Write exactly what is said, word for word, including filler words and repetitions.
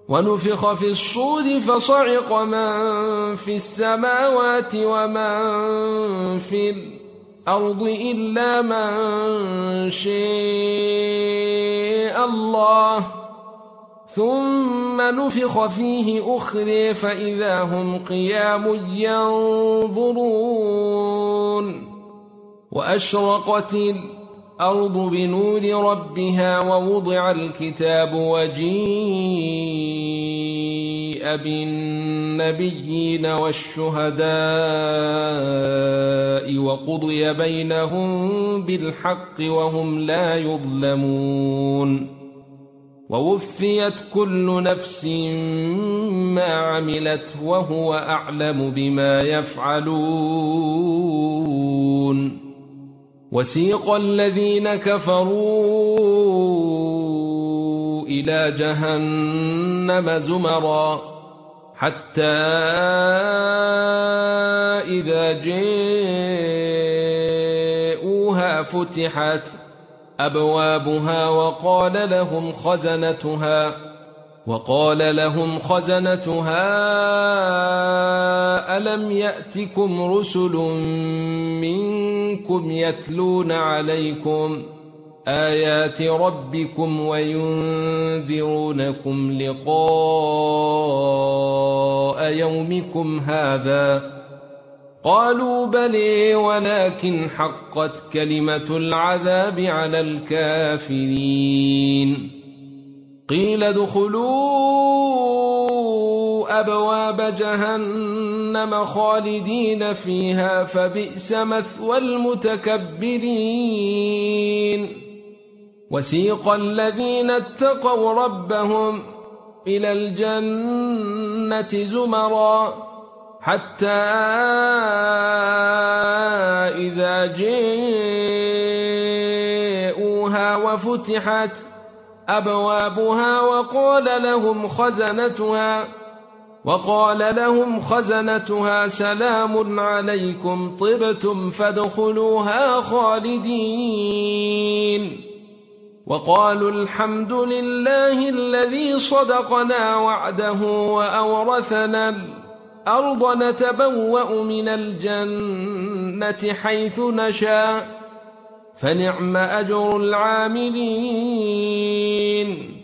ونفخ في الصور فصعق من في السماوات ومن في الأرض إلا من شاء الله ثم نفخ فيه أخرى فإذا هم قيام ينظرون وأشرقت الأرض بنور ربها ووضع الكتاب وجيء بالنبيين والشهداء وقضي بينهم بالحق وهم لا يظلمون ووفيت كل نفس ما عملت وهو أعلم بما يفعلون وسيق الذين كفروا إلى جهنم زمرا حتى إذا جاءوها فتحت أبوابها وقال لهم خزنتها وقال لهم خزنتها ألم يأتكم رسل منكم يتلون عليكم آيات ربكم وينذرونكم لقاء يومكم هذا قالوا بلى ولكن حقت كلمة العذاب على الكافرين قيل ادخلوا أبواب جهنم خالدين فيها فبئس مثوى المتكبرين وسيق الذين اتقوا ربهم إلى الجنة زمرا حتى إذا جاءوها وفتحت أبوابها وقال لهم خزنتها وقال لهم خزنتها سلام عليكم طبتم فادخلوها خالدين وقالوا الحمد لله الذي صدقنا وعده وأورثنا الأرض نتبوأ من الجنة حيث نشاء فنعم أجر العاملين